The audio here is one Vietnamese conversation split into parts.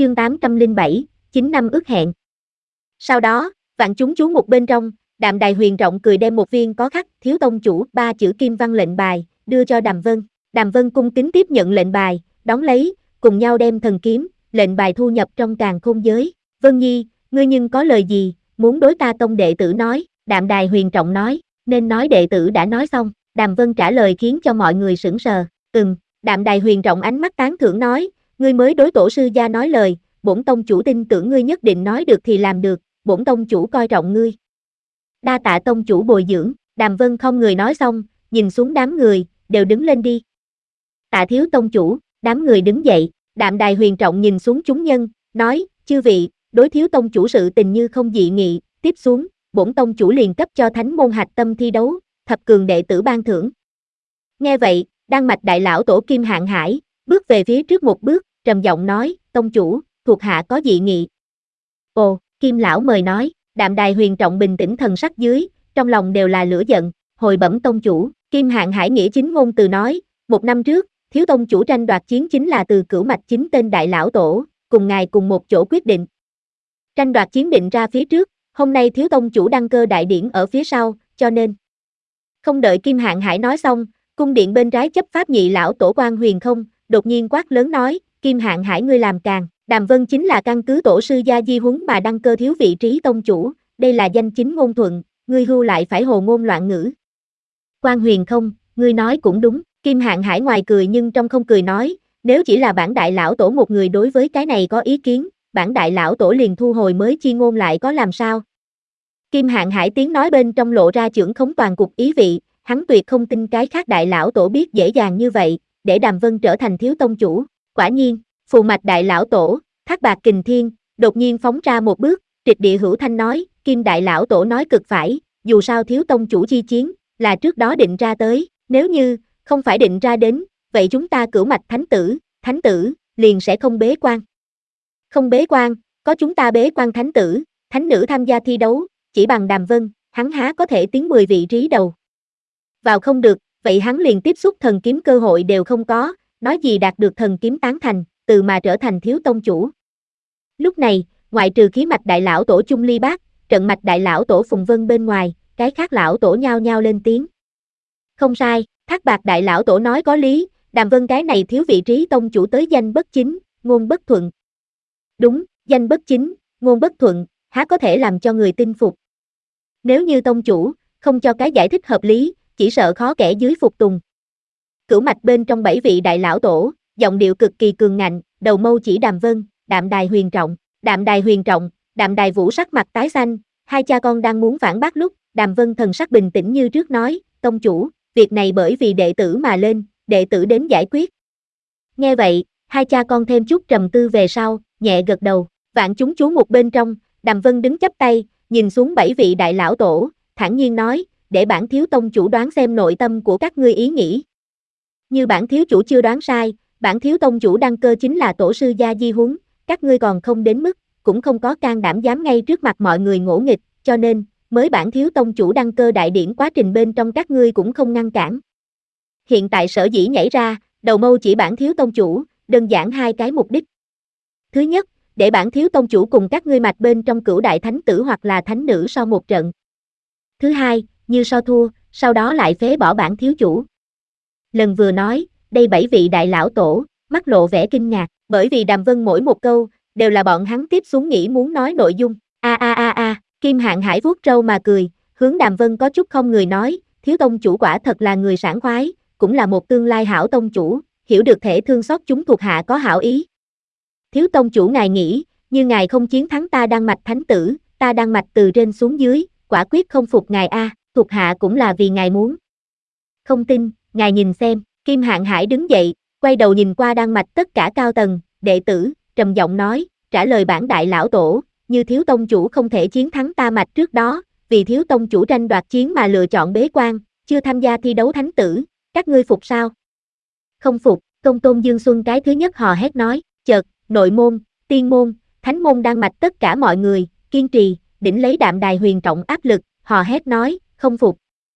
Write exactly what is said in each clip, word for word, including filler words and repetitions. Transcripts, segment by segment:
chương tám trăm lẻ bảy, chín năm ước hẹn. Sau đó, vạn chúng chú mục bên trong, Đạm Đài Huyền Trọng cười đem một viên có khắc thiếu tông chủ ba chữ kim văn lệnh bài, đưa cho Đàm Vân. Đàm Vân cung kính tiếp nhận lệnh bài, đón lấy, cùng nhau đem thần kiếm, lệnh bài thu nhập trong càn khôn giới. Vân Nhi, ngươi nhưng có lời gì, muốn đối ta tông đệ tử nói, Đạm Đài Huyền Trọng nói, nên nói đệ tử đã nói xong. Đàm Vân trả lời khiến cho mọi người sững sờ. Ừm, Đạm Đài Huyền Trọng ánh mắt tán thưởng nói, ngươi mới đối tổ sư gia nói lời, bổn tông chủ tin tưởng ngươi nhất định nói được thì làm được, bổn tông chủ coi trọng ngươi. Đa tạ tông chủ bồi dưỡng. Đàm Vân không người nói xong, nhìn xuống đám người, đều đứng lên đi. Tạ thiếu tông chủ, đám người đứng dậy, Đạm Đài Huyền Trọng nhìn xuống chúng nhân, nói, chư vị, đối thiếu tông chủ sự tình như không dị nghị, tiếp xuống, bổn tông chủ liền cấp cho thánh môn hạch tâm thi đấu, thập cường đệ tử ban thưởng. Nghe vậy, Đan Mạch đại lão tổ Kim Hạng Hải, bước về phía trước một bước, trầm giọng nói, tông chủ, thuộc hạ có dị nghị. Ồ, Kim lão mời nói. Đạm Đài Huyền Trọng bình tĩnh thần sắc dưới, trong lòng đều là lửa giận, hồi bẩm tông chủ. Kim Hạng Hải nghĩa chính ngôn từ nói, một năm trước, thiếu tông chủ tranh đoạt chiến chính là từ cửu mạch chính tên đại lão tổ, cùng ngài cùng một chỗ quyết định. Tranh đoạt chiến định ra phía trước, hôm nay thiếu tông chủ đăng cơ đại điển ở phía sau, cho nên. Không đợi Kim Hạng Hải nói xong, cung điện bên trái chấp pháp nhị lão tổ Quan Huyền Không, đột nhiên quát lớn nói, Kim Hạng Hải ngươi làm càng, Đàm Vân chính là căn cứ tổ sư gia di huấn mà đăng cơ thiếu vị trí tông chủ, đây là danh chính ngôn thuận, ngươi hưu lại phải hồ ngôn loạn ngữ. Quan Huyền Không, ngươi nói cũng đúng. Kim Hạng Hải ngoài cười nhưng trong không cười nói, nếu chỉ là bản đại lão tổ một người đối với cái này có ý kiến, bản đại lão tổ liền thu hồi mới chi ngôn lại có làm sao. Kim Hạng Hải tiếng nói bên trong lộ ra chưởng khống toàn cục ý vị, hắn tuyệt không tin cái khác đại lão tổ biết dễ dàng như vậy, để Đàm Vân trở thành thiếu tông chủ. Quả nhiên, phù mạch đại lão tổ, Thác Bạc Kình Thiên, đột nhiên phóng ra một bước, trịch địa hữu thanh nói, Kim đại lão tổ nói cực phải, dù sao thiếu tông chủ chi chiến, là trước đó định ra tới, nếu như, không phải định ra đến, vậy chúng ta cửu mạch thánh tử, thánh tử, liền sẽ không bế quan. Không bế quan, có chúng ta bế quan thánh tử, thánh nữ tham gia thi đấu, chỉ bằng Đàm Vân, hắn há có thể tiến mười vị trí đầu. Vào không được, vậy hắn liền tiếp xúc thần kiếm cơ hội đều không có, nói gì đạt được thần kiếm tán thành, từ mà trở thành thiếu tông chủ. Lúc này, ngoại trừ khí mạch đại lão tổ Chung Ly Bác, trận mạch đại lão tổ Phùng Vân bên ngoài, cái khác lão tổ nhao nhao lên tiếng. Không sai, Thác Bạc đại lão tổ nói có lý, Đàm Vân cái này thiếu vị trí tông chủ tới danh bất chính, ngôn bất thuận. Đúng, danh bất chính, ngôn bất thuận, há có thể làm cho người tin phục. Nếu như tông chủ, không cho cái giải thích hợp lý, chỉ sợ khó kẻ dưới phục tùng. Cửu mạch bên trong bảy vị đại lão tổ, giọng điệu cực kỳ cường ngạnh, đầu mâu chỉ Đàm Vân, Đạm Đài Huyền Trọng, Đạm Đài Huyền Trọng, Đạm Đài Vũ sắc mặt tái xanh, hai cha con đang muốn phản bác lúc, Đàm Vân thần sắc bình tĩnh như trước nói, tông chủ, việc này bởi vì đệ tử mà lên, đệ tử đến giải quyết. Nghe vậy, hai cha con thêm chút trầm tư về sau, nhẹ gật đầu, vạn chúng chú một bên trong, Đàm Vân đứng chắp tay, nhìn xuống bảy vị đại lão tổ, thản nhiên nói, để bản thiếu tông chủ đoán xem nội tâm của các ngươi ý nghĩ. Như bản thiếu chủ chưa đoán sai, bản thiếu tông chủ đăng cơ chính là tổ sư gia di huấn, các ngươi còn không đến mức, cũng không có can đảm dám ngay trước mặt mọi người ngỗ nghịch, cho nên, mới bản thiếu tông chủ đăng cơ đại điển quá trình bên trong các ngươi cũng không ngăn cản. Hiện tại sở dĩ nhảy ra, đầu mâu chỉ bản thiếu tông chủ, đơn giản hai cái mục đích. Thứ nhất, để bản thiếu tông chủ cùng các ngươi mạch bên trong cửu đại thánh tử hoặc là thánh nữ so một trận. Thứ hai, như so thua, sau đó lại phế bỏ bản thiếu chủ. Lần vừa nói, đây bảy vị đại lão tổ, mắt lộ vẻ kinh ngạc, bởi vì Đàm Vân mỗi một câu, đều là bọn hắn tiếp xuống nghĩ muốn nói nội dung. A a a a, Kim Hạng Hải vuốt râu mà cười, hướng Đàm Vân có chút không người nói, thiếu tông chủ quả thật là người sảng khoái, cũng là một tương lai hảo tông chủ, hiểu được thể thương xót chúng thuộc hạ có hảo ý. Thiếu tông chủ ngài nghĩ, như ngài không chiến thắng ta Đan Mạch thánh tử, ta Đan Mạch từ trên xuống dưới, quả quyết không phục ngài a, thuộc hạ cũng là vì ngài muốn. Không tin, ngài nhìn xem. Kim Hạng Hải đứng dậy, quay đầu nhìn qua Đan Mạch tất cả cao tầng, đệ tử, trầm giọng nói, trả lời bản đại lão tổ, như thiếu tông chủ không thể chiến thắng ta mạch trước đó, vì thiếu tông chủ tranh đoạt chiến mà lựa chọn bế quan, chưa tham gia thi đấu thánh tử, các ngươi phục sao? Không phục, Công Tôn Dương Xuân cái thứ nhất hò hét nói, chợt, nội môn, tiên môn, thánh môn Đan Mạch tất cả mọi người, kiên trì, đỉnh lấy Đạm Đài Huyền Trọng áp lực, hò hét nói, không phục.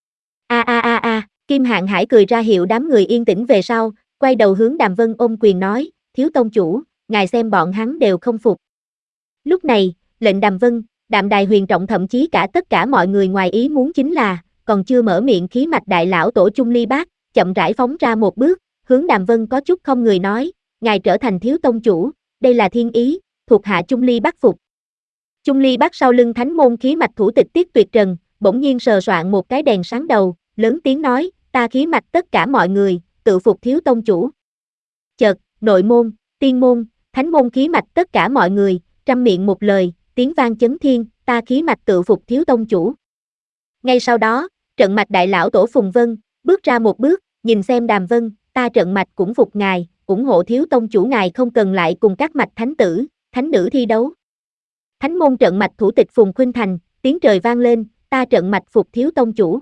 A a a a, Kim Hạng Hải cười ra hiệu đám người yên tĩnh về sau, quay đầu hướng Đàm Vân ôm quyền nói, thiếu tông chủ, ngài xem bọn hắn đều không phục. Lúc này, lệnh Đàm Vân, Đạm Đài Huyền Trọng thậm chí cả tất cả mọi người ngoài ý muốn chính là, còn chưa mở miệng khí mạch đại lão tổ Chung Ly Bác, chậm rãi phóng ra một bước, hướng Đàm Vân có chút không người nói, ngài trở thành thiếu tông chủ, đây là thiên ý, thuộc hạ Chung Ly Bác phục. Chung Ly Bác sau lưng thánh môn khí mạch thủ tịch Tiết Tuyệt Trần, bỗng nhiên sờ soạn một cái đèn sáng đầu, lớn tiếng nói, ta khí mạch tất cả mọi người, tự phục thiếu tông chủ. Chợt, nội môn, tiên môn, thánh môn khí mạch tất cả mọi người, trăm miệng một lời, tiếng vang chấn thiên, ta khí mạch tự phục thiếu tông chủ. Ngay sau đó, trận mạch đại lão tổ Phùng Vân, bước ra một bước, nhìn xem Đàm Vân, ta trận mạch cũng phục ngài, ủng hộ thiếu tông chủ ngài không cần lại cùng các mạch thánh tử, thánh nữ thi đấu. Thánh môn trận mạch thủ tịch Phùng Khuynh Thành, tiếng trời vang lên, ta trận mạch phục thiếu tông chủ.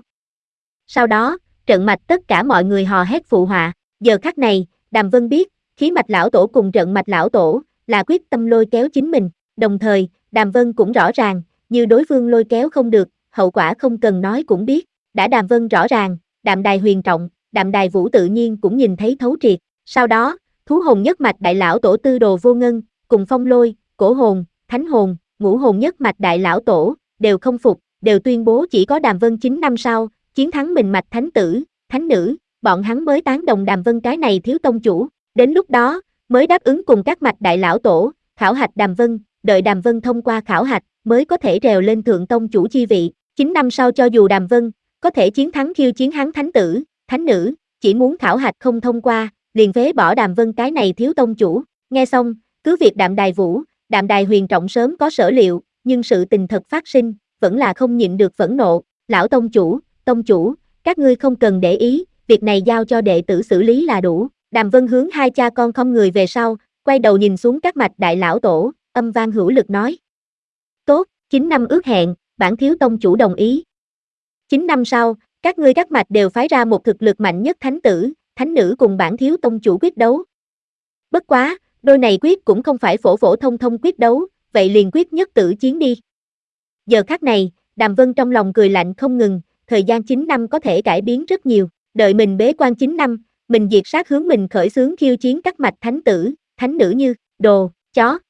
Sau đó, trận mạch tất cả mọi người hò hét phụ họa, giờ khắc này, Đàm Vân biết, khí mạch lão tổ cùng trận mạch lão tổ, là quyết tâm lôi kéo chính mình, đồng thời, Đàm Vân cũng rõ ràng, như đối phương lôi kéo không được, hậu quả không cần nói cũng biết, đã Đàm Vân rõ ràng, Đạm Đài Huyền Trọng, Đạm Đài Vũ tự nhiên cũng nhìn thấy thấu triệt, sau đó, thú hồn nhất mạch đại lão tổ Tư Đồ Vô Ngân, cùng Phong Lôi, Cổ hồn, Thánh hồn, Ngũ hồn nhất mạch đại lão tổ, đều không phục, đều tuyên bố chỉ có Đàm Vân chín năm sau, chiến thắng mình mạch thánh tử, thánh nữ, bọn hắn mới tán đồng Đàm Vân cái này thiếu tông chủ, đến lúc đó, mới đáp ứng cùng các mạch đại lão tổ, khảo hạch Đàm Vân, đợi Đàm Vân thông qua khảo hạch, mới có thể trèo lên thượng tông chủ chi vị, chín năm sau cho dù Đàm Vân, có thể chiến thắng khiêu chiến hắn thánh tử, thánh nữ, chỉ muốn khảo hạch không thông qua, liền phế bỏ Đàm Vân cái này thiếu tông chủ, nghe xong, cứ việc Đạm Đài Vũ, Đạm Đài Huyền Trọng sớm có sở liệu, nhưng sự tình thật phát sinh, vẫn là không nhịn được phẫn nộ, lão tông chủ, tông chủ, các ngươi không cần để ý, việc này giao cho đệ tử xử lý là đủ, Đàm Vân hướng hai cha con không người về sau, quay đầu nhìn xuống các mạch đại lão tổ, âm vang hữu lực nói. Tốt, chín năm ước hẹn, bản thiếu tông chủ đồng ý. chín năm sau, các ngươi các mạch đều phái ra một thực lực mạnh nhất thánh tử, thánh nữ cùng bản thiếu tông chủ quyết đấu. Bất quá, đôi này quyết cũng không phải phổ phổ thông thông quyết đấu, vậy liền quyết nhất tử chiến đi. Giờ khắc này, Đàm Vân trong lòng cười lạnh không ngừng, thời gian chín năm có thể cải biến rất nhiều, đợi mình bế quan chín năm, mình diệt sát hướng mình khởi xướng khiêu chiến các mạch thánh tử, thánh nữ như, đồ, chó,